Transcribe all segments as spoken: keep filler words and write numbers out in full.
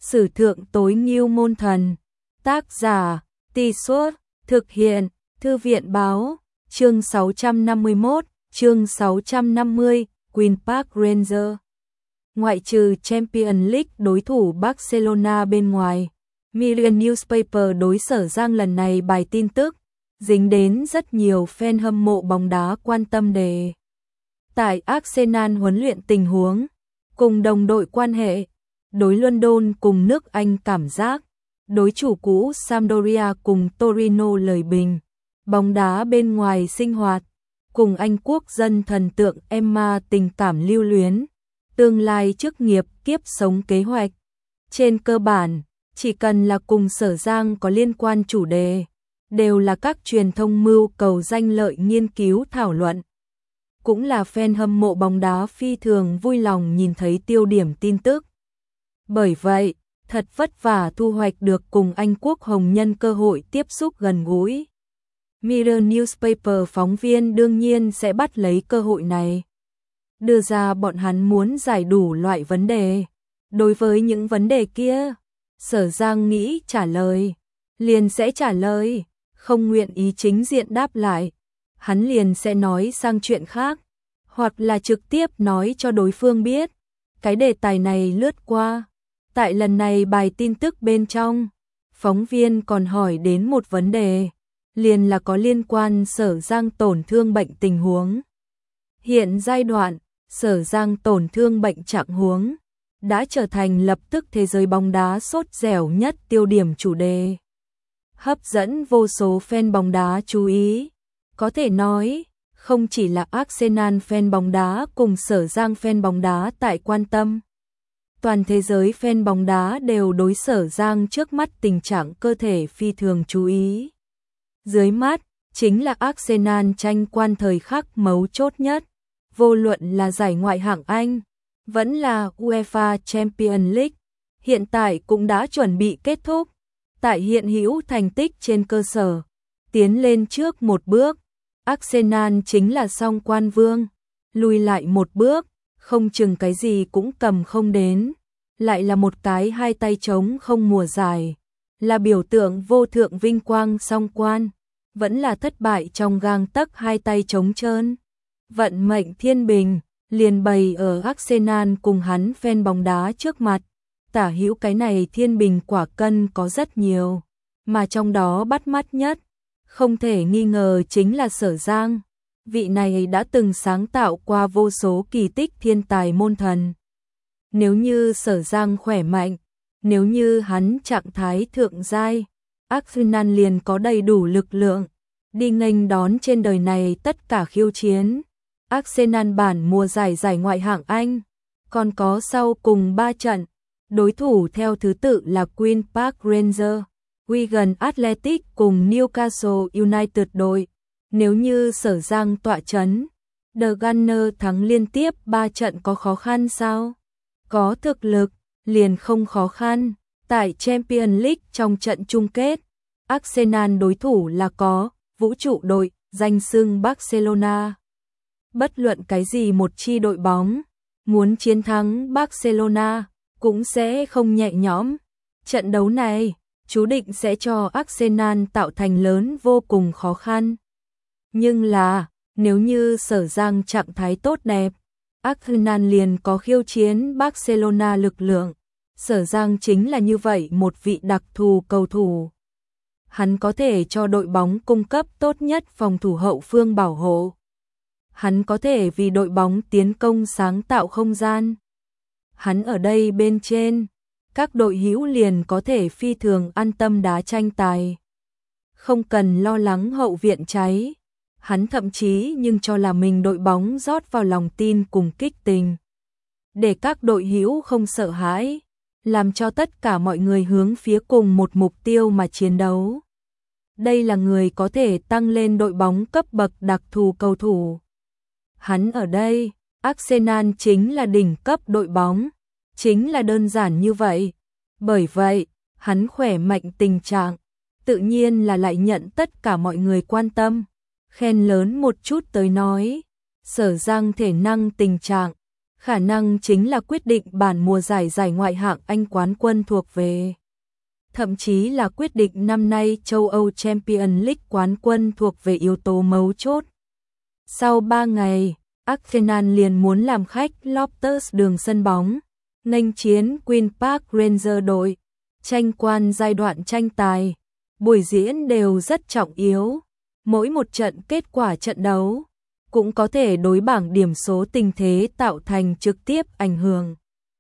Sử thượng tối ngưu môn thần. Tác giả, Tì Suốt, thực hiện, Thư viện báo, chương sáu trăm năm mươi mốt, chương sáu trăm năm mươi, Queen Park Rangers. Ngoại trừ Champions League đối thủ Barcelona bên ngoài, Million Newspaper đối Sở Giang lần này bài tin tức, dính đến rất nhiều fan hâm mộ bóng đá quan tâm đề. Tại Arsenal huấn luyện tình huống, cùng đồng đội quan hệ, đối London cùng nước Anh cảm giác, đối chủ cũ Sampdoria cùng Torino lời bình, bóng đá bên ngoài sinh hoạt, cùng Anh quốc dân thần tượng Emma tình cảm lưu luyến, tương lai chức nghiệp kiếp sống kế hoạch. Trên cơ bản, chỉ cần là cùng Sở Giang có liên quan chủ đề, đều là các truyền thông mưu cầu danh lợi nghiên cứu thảo luận. Cũng là fan hâm mộ bóng đá phi thường vui lòng nhìn thấy tiêu điểm tin tức. Bởi vậy, thật vất vả thu hoạch được cùng Anh quốc hồng nhân cơ hội tiếp xúc gần gũi. Mirror Newspaper phóng viên đương nhiên sẽ bắt lấy cơ hội này, đưa ra bọn hắn muốn giải đủ loại vấn đề. Đối với những vấn đề kia, Sở Giang nghĩ trả lời, liền sẽ trả lời, không nguyện ý chính diện đáp lại, hắn liền sẽ nói sang chuyện khác, hoặc là trực tiếp nói cho đối phương biết. Cái đề tài này lướt qua. Tại lần này bài tin tức bên trong, phóng viên còn hỏi đến một vấn đề, liền là có liên quan Sở Giang tổn thương bệnh tình huống. Hiện giai đoạn, Sở Giang tổn thương bệnh trạng huống đã trở thành lập tức thế giới bóng đá sốt dẻo nhất tiêu điểm chủ đề, hấp dẫn vô số fan bóng đá chú ý. Có thể nói, không chỉ là Arsenal fan bóng đá cùng Sở Giang fan bóng đá tại quan tâm, toàn thế giới fan bóng đá đều đối Sở Giang trước mắt tình trạng cơ thể phi thường chú ý. Dưới mắt, chính là Arsenal tranh quan thời khắc mấu chốt nhất, vô luận là giải Ngoại hạng Anh, vẫn là UEFA Champions League, hiện tại cũng đã chuẩn bị kết thúc. Tại hiện hữu thành tích trên cơ sở, tiến lên trước một bước, Arsenal chính là song quan vương, lùi lại một bước, không chừng cái gì cũng cầm không đến, lại là một cái hai tay trống không mùa giải, là biểu tượng vô thượng vinh quang song quan, vẫn là thất bại trong gang tấc hai tay trống trơn. Vận mệnh thiên bình liền bày ở Arsenal cùng hắn fan bóng đá trước mặt. Tả hữu cái này thiên bình quả cân có rất nhiều, mà trong đó bắt mắt nhất, không thể nghi ngờ chính là Sở Giang. Vị này đã từng sáng tạo qua vô số kỳ tích thiên tài môn thần. Nếu như Sở Giang khỏe mạnh, nếu như hắn trạng thái thượng giai, Arsenal liền có đầy đủ lực lượng đi nghênh đón trên đời này tất cả khiêu chiến. Arsenal bản mùa giải giải Ngoại hạng Anh còn có sau cùng ba trận, đối thủ theo thứ tự là Queen Park Rangers, Wigan Athletic cùng Newcastle United đội. Nếu như Sở Giang tọa chấn, The Gunners thắng liên tiếp ba trận có khó khăn sao? Có thực lực, liền không khó khăn. Tại Champions League trong trận chung kết, Arsenal đối thủ là có vũ trụ đội, danh xưng Barcelona. Bất luận cái gì một chi đội bóng, muốn chiến thắng Barcelona, cũng sẽ không nhẹ nhõm. Trận đấu này, chú định sẽ cho Arsenal tạo thành lớn vô cùng khó khăn. Nhưng là, nếu như Sở Giang trạng thái tốt đẹp, Arsenal liền có khiêu chiến Barcelona lực lượng. Sở Giang chính là như vậy một vị đặc thù cầu thủ. Hắn có thể cho đội bóng cung cấp tốt nhất phòng thủ hậu phương bảo hộ. Hắn có thể vì đội bóng tiến công sáng tạo không gian. Hắn ở đây bên trên, các đội hữu liền có thể phi thường an tâm đá tranh tài. Không cần lo lắng hậu viện cháy. Hắn thậm chí nhưng cho là mình đội bóng rót vào lòng tin cùng kích tình. Để các đội hữu không sợ hãi, làm cho tất cả mọi người hướng phía cùng một mục tiêu mà chiến đấu. Đây là người có thể tăng lên đội bóng cấp bậc đặc thù cầu thủ. Hắn ở đây, Arsenal chính là đỉnh cấp đội bóng, chính là đơn giản như vậy. Bởi vậy, hắn khỏe mạnh tình trạng, tự nhiên là lại nhận tất cả mọi người quan tâm. Khen lớn một chút tới nói, Sở Giang thể năng tình trạng, khả năng chính là quyết định bản mùa giải giải ngoại hạng Anh quán quân thuộc về. Thậm chí là quyết định năm nay châu Âu Champions League quán quân thuộc về yếu tố mấu chốt. Sau ba ngày, Arsenal liền muốn làm khách Loftus đường sân bóng, nghênh chiến Queen Park Rangers đội, tranh quan giai đoạn tranh tài. Buổi diễn đều rất trọng yếu, mỗi một trận kết quả trận đấu cũng có thể đối bảng điểm số tình thế tạo thành trực tiếp ảnh hưởng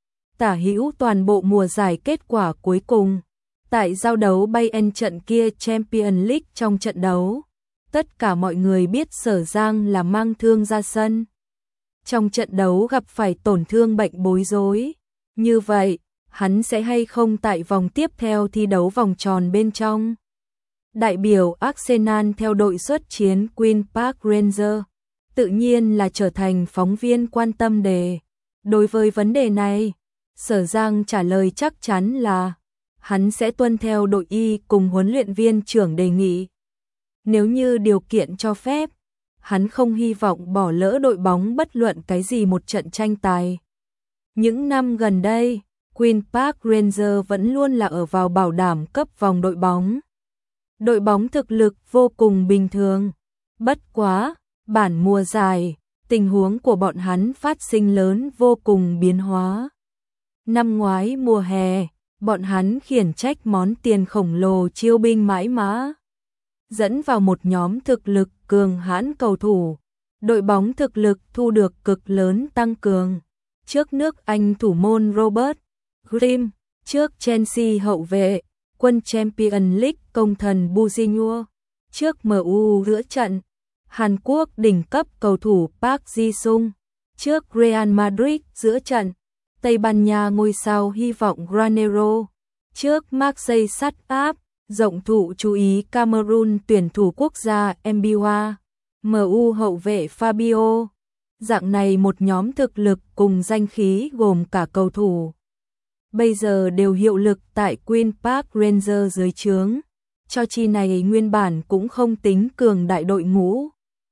tả hữu toàn bộ mùa giải kết quả cuối cùng. Tại giao đấu Bayern trận kia Champions League trong trận đấu, tất cả mọi người biết Sở Giang là mang thương ra sân. Trong trận đấu gặp phải tổn thương bệnh bối rối, như vậy, hắn sẽ hay không tại vòng tiếp theo thi đấu vòng tròn bên trong. Đại biểu Arsenal theo đội xuất chiến Queen Park Rangers, tự nhiên là trở thành phóng viên quan tâm đề. Đối với vấn đề này, Sở Giang trả lời chắc chắn là hắn sẽ tuân theo đội y cùng huấn luyện viên trưởng đề nghị. Nếu như điều kiện cho phép, hắn không hy vọng bỏ lỡ đội bóng bất luận cái gì một trận tranh tài. Những năm gần đây, Queen Park Rangers vẫn luôn là ở vào bảo đảm cấp vòng đội bóng. Đội bóng thực lực vô cùng bình thường. Bất quá, bản mùa giải, tình huống của bọn hắn phát sinh lớn vô cùng biến hóa. Năm ngoái mùa hè, bọn hắn khiển trách món tiền khổng lồ chiêu binh mãi mã, dẫn vào một nhóm thực lực cường hãn cầu thủ. Đội bóng thực lực thu được cực lớn tăng cường. Trước nước Anh thủ môn Robert Grimm, trước Chelsea hậu vệ, quân Champions League công thần Buzinho, trước em u giữa trận, Hàn Quốc đỉnh cấp cầu thủ Park Ji-sung, trước Real Madrid giữa trận, Tây Ban Nha ngôi sao hy vọng Granero, trước Marseille sắt áp, rộng thụ chú ý Cameroon tuyển thủ quốc gia Mbiwa, em u hậu vệ Fabio. Dạng này một nhóm thực lực cùng danh khí gồm cả cầu thủ bây giờ đều hiệu lực tại Queen Park Rangers dưới trướng, cho chi này nguyên bản cũng không tính cường đại đội ngũ.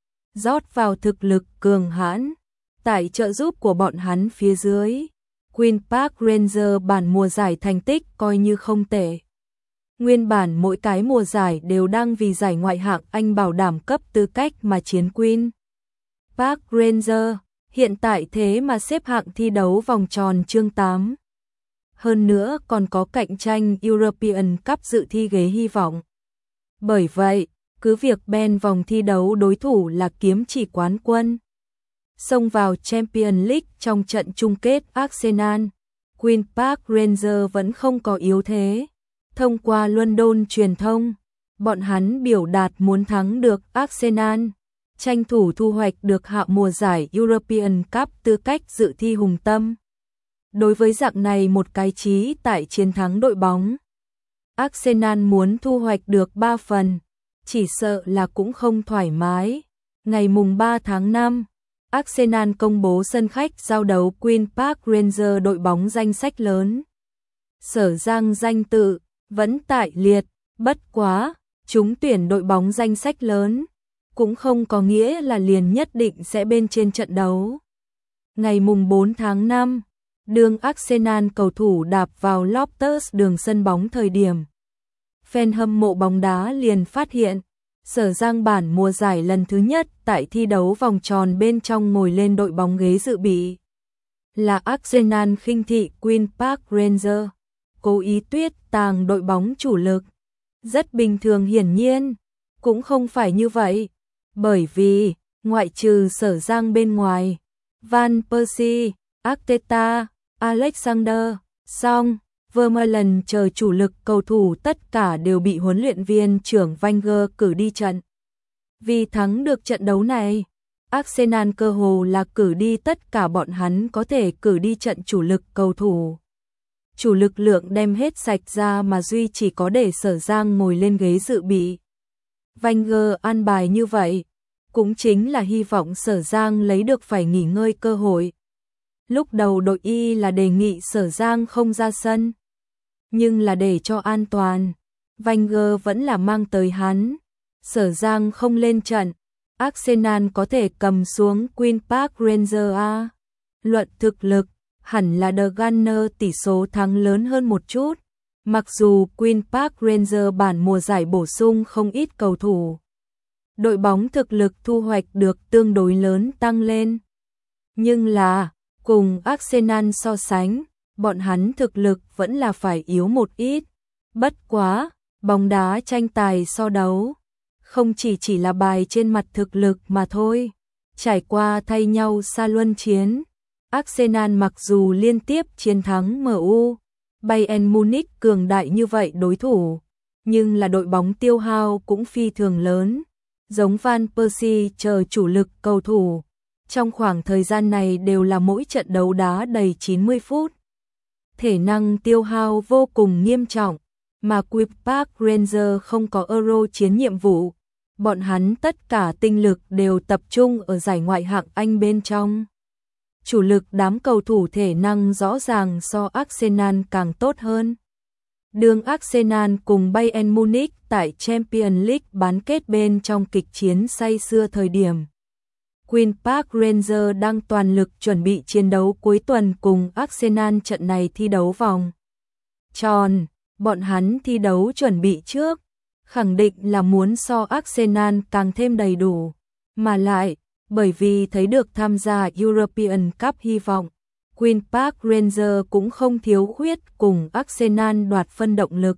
Rót vào thực lực cường hãn, tại trợ giúp của bọn hắn phía dưới, Queen Park Rangers bản mùa giải thành tích coi như không tệ. Nguyên bản mỗi cái mùa giải đều đang vì giải ngoại hạng Anh bảo đảm cấp tư cách mà chiến Queen Park Rangers, hiện tại thế mà xếp hạng thi đấu vòng tròn chương tám. Hơn nữa còn có cạnh tranh European Cup dự thi ghế hy vọng. Bởi vậy, cứ việc bên vòng thi đấu đối thủ là kiếm chỉ quán quân, xông vào Champions League trong trận chung kết Arsenal, Queen Park Rangers vẫn không có yếu thế. Thông qua London truyền thông, bọn hắn biểu đạt muốn thắng được Arsenal, tranh thủ thu hoạch được hạ mùa giải European Cup tư cách dự thi hùng tâm. Đối với dạng này một cái chí tại chiến thắng đội bóng, Arsenal muốn thu hoạch được ba phần, chỉ sợ là cũng không thoải mái. Ngày mùng ba tháng năm, Arsenal công bố sân khách giao đấu Queen Park Rangers đội bóng danh sách lớn. Sở Giang danh tự vẫn tại liệt, bất quá, chúng tuyển đội bóng danh sách lớn, cũng không có nghĩa là liền nhất định sẽ bên trên trận đấu. Ngày mùng bốn tháng năm, đường Arsenal cầu thủ đạp vào Loftus đường sân bóng thời điểm, fan hâm mộ bóng đá liền phát hiện, Sở Giang bản mùa giải lần thứ nhất tại thi đấu vòng tròn bên trong ngồi lên đội bóng ghế dự bị. Là Arsenal khinh thị Queen Park Rangers, cố ý tuyết tàng đội bóng chủ lực. Rất bình thường, hiển nhiên, cũng không phải như vậy, bởi vì, ngoại trừ Sở Giang bên ngoài, Van Persie, Arteta, Alexander, Song, Vermaelen chờ chủ lực cầu thủ tất cả đều bị huấn luyện viên trưởng Wenger cử đi trận. Vì thắng được trận đấu này, Arsenal cơ hồ là cử đi tất cả bọn hắn có thể cử đi trận chủ lực cầu thủ. Chủ lực lượng đem hết sạch ra mà duy chỉ có để Sở Giang ngồi lên ghế dự bị. Wenger an bài như vậy, cũng chính là hy vọng Sở Giang lấy được phải nghỉ ngơi cơ hội. Lúc đầu đội y là đề nghị Sở Giang không ra sân, nhưng là để cho an toàn, Wenger vẫn là mang tới hắn. Sở Giang không lên trận, Arsenal có thể cầm xuống Queen Park Rangers a. Luận thực lực, hẳn là The Gunners tỷ số thắng lớn hơn một chút. Mặc dù Queen Park Rangers bản mùa giải bổ sung không ít cầu thủ, đội bóng thực lực thu hoạch được tương đối lớn tăng lên. Nhưng là, cùng Arsenal so sánh, bọn hắn thực lực vẫn là phải yếu một ít. Bất quá, bóng đá tranh tài so đấu, không chỉ chỉ là bài trên mặt thực lực mà thôi. Trải qua thay nhau xa luân chiến, Arsenal mặc dù liên tiếp chiến thắng em u, Bayern Munich cường đại như vậy đối thủ, nhưng là đội bóng tiêu hao cũng phi thường lớn, giống Van Persie chờ chủ lực cầu thủ. Trong khoảng thời gian này đều là mỗi trận đấu đá đầy chín mươi phút. Thể năng tiêu hao vô cùng nghiêm trọng, mà Queen Park Rangers không có Euro chiến nhiệm vụ. Bọn hắn tất cả tinh lực đều tập trung ở giải ngoại hạng Anh bên trong. Chủ lực đám cầu thủ thể năng rõ ràng so Arsenal càng tốt hơn. Đường Arsenal cùng Bayern Munich tại Champions League bán kết bên trong kịch chiến say sưa thời điểm, Queen Park Rangers đang toàn lực chuẩn bị chiến đấu cuối tuần cùng Arsenal. Trận này thi đấu vòng tròn, bọn hắn thi đấu chuẩn bị trước, khẳng định là muốn so Arsenal càng thêm đầy đủ, mà lại, bởi vì thấy được tham gia European Cup hy vọng, Queen Park Rangers cũng không thiếu khuyết cùng Arsenal đoạt phân động lực.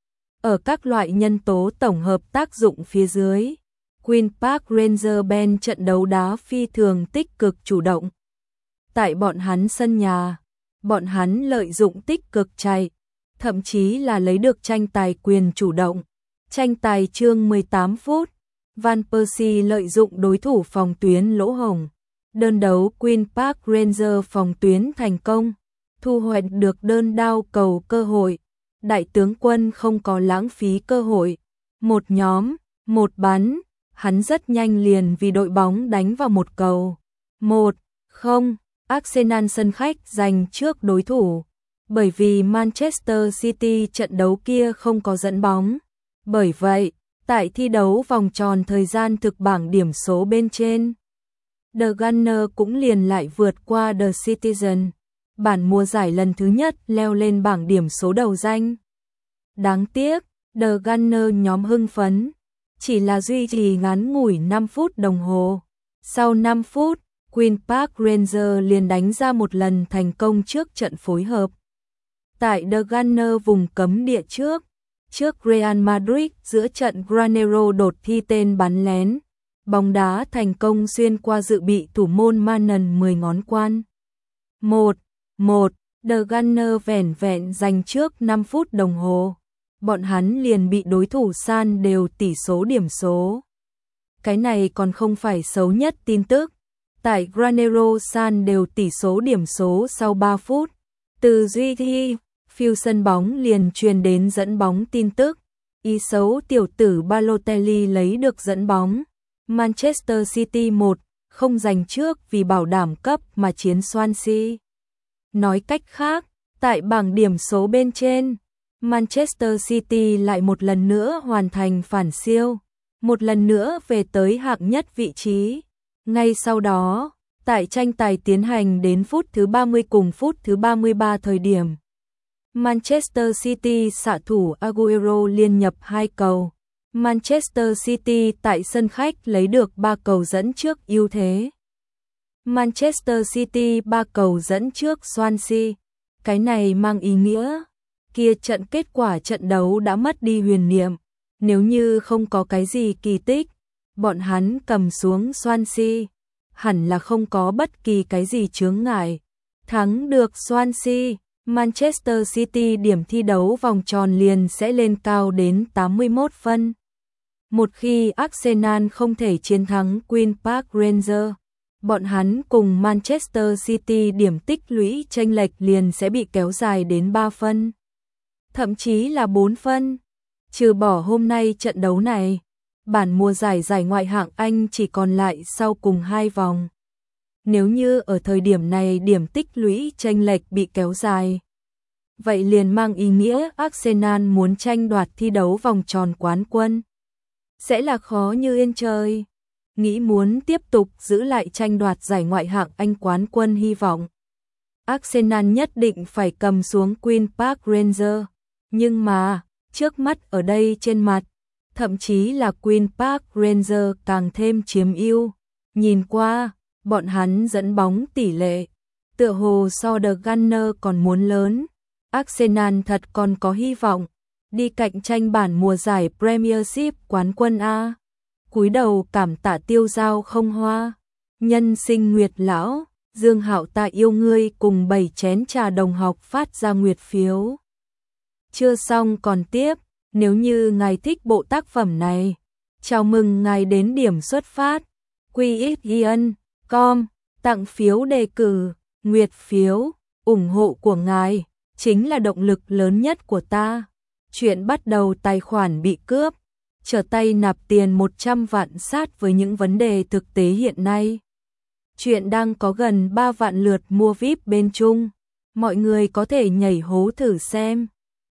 Ở các loại nhân tố tổng hợp tác dụng phía dưới, Queen Park Rangers bên trận đấu đá phi thường tích cực chủ động. Tại bọn hắn sân nhà, bọn hắn lợi dụng tích cực chạy, thậm chí là lấy được tranh tài quyền chủ động. Tranh tài chương mười tám phút, Van Persie lợi dụng đối thủ phòng tuyến lỗ hổng. Đơn đấu Queen Park Rangers phòng tuyến thành công, thu hoạch được đơn đao cầu cơ hội. Đại tướng quân không có lãng phí cơ hội. Một nhóm, một bắn, hắn rất nhanh liền vì đội bóng đánh vào một cầu. Một, không, Arsenal sân khách giành trước đối thủ. Bởi vì Manchester City trận đấu kia không có dẫn bóng. Bởi vậy, tại thi đấu vòng tròn thời gian thực bảng điểm số bên trên, The Gunners cũng liền lại vượt qua The Citizen, bản mùa giải lần thứ nhất leo lên bảng điểm số đầu danh. Đáng tiếc, The Gunners nhóm hưng phấn, chỉ là duy trì ngắn ngủi năm phút đồng hồ. Sau năm phút, Queen Park Rangers liền đánh ra một lần thành công trước trận phối hợp. Tại The Gunners vùng cấm địa trước, trước Real Madrid giữa trận Granero đột thi tên bắn lén. Bóng đá thành công xuyên qua dự bị thủ môn Manon mười ngón quan. một một, The Gunners vẻn vẹn giành trước năm phút đồng hồ. Bọn hắn liền bị đối thủ san đều tỷ số điểm số. Cái này còn không phải xấu nhất tin tức. Tại Granero san đều tỷ số điểm số sau ba phút. Từ duy thi, phiêu sân bóng liền truyền đến dẫn bóng tin tức. Ý xấu tiểu tử Balotelli lấy được dẫn bóng. Manchester City một không giành trước vì bảo đảm cấp mà chiến Swansea. Nói cách khác, tại bảng điểm số bên trên, Manchester City lại một lần nữa hoàn thành phản siêu, một lần nữa về tới hạng nhất vị trí. Ngay sau đó, tại tranh tài tiến hành đến phút thứ ba mươi cùng phút thứ ba mươi ba thời điểm, Manchester City xạ thủ Aguero liên nhập hai cầu. Manchester City tại sân khách lấy được ba cầu dẫn trước ưu thế. Manchester City ba cầu dẫn trước Swansea. Cái này mang ý nghĩa, kia trận kết quả trận đấu đã mất đi huyền niệm. Nếu như không có cái gì kỳ tích, bọn hắn cầm xuống Swansea, hẳn là không có bất kỳ cái gì chướng ngại. Thắng được Swansea, Manchester City điểm thi đấu vòng tròn liền sẽ lên cao đến tám mươi mốt phân. Một khi Arsenal không thể chiến thắng Queen Park Rangers, bọn hắn cùng Manchester City điểm tích lũy chênh lệch liền sẽ bị kéo dài đến ba phân, thậm chí là bốn phân. Trừ bỏ hôm nay trận đấu này, bản mùa giải giải ngoại hạng Anh chỉ còn lại sau cùng hai vòng. Nếu như ở thời điểm này điểm tích lũy chênh lệch bị kéo dài, vậy liền mang ý nghĩa Arsenal muốn tranh đoạt thi đấu vòng tròn quán quân sẽ là khó như yên trời. nghĩ muốn tiếp tục giữ lại tranh đoạt giải Ngoại hạng Anh quán quân, hy vọng Arsenal nhất định phải cầm xuống Queen Park Rangers. Nhưng mà, trước mắt ở đây trên mặt, thậm chí là Queen Park Rangers càng thêm chiếm ưu. Nhìn qua, bọn hắn dẫn bóng tỷ lệ, tựa hồ so The Gunners còn muốn lớn. Arsenal thật còn có hy vọng đi cạnh tranh bản mùa giải Premiership quán quân A. Cúi đầu cảm tạ tiêu dao không hoa. Nhân sinh nguyệt lão, Dương Hạo ta yêu ngươi cùng bảy chén trà đồng học phát ra nguyệt phiếu. Chưa xong còn tiếp, nếu như ngài thích bộ tác phẩm này, chào mừng ngài đến điểm xuất phát. quy ích ian chấm com, tặng phiếu đề cử, nguyệt phiếu, ủng hộ của ngài chính là động lực lớn nhất của ta. Chuyện bắt đầu tài khoản bị cướp, trở tay nạp tiền một trăm vạn sát với những vấn đề thực tế hiện nay. Chuyện đang có gần ba vạn lượt mua vi ai pi bên Trung, mọi người có thể nhảy hố thử xem.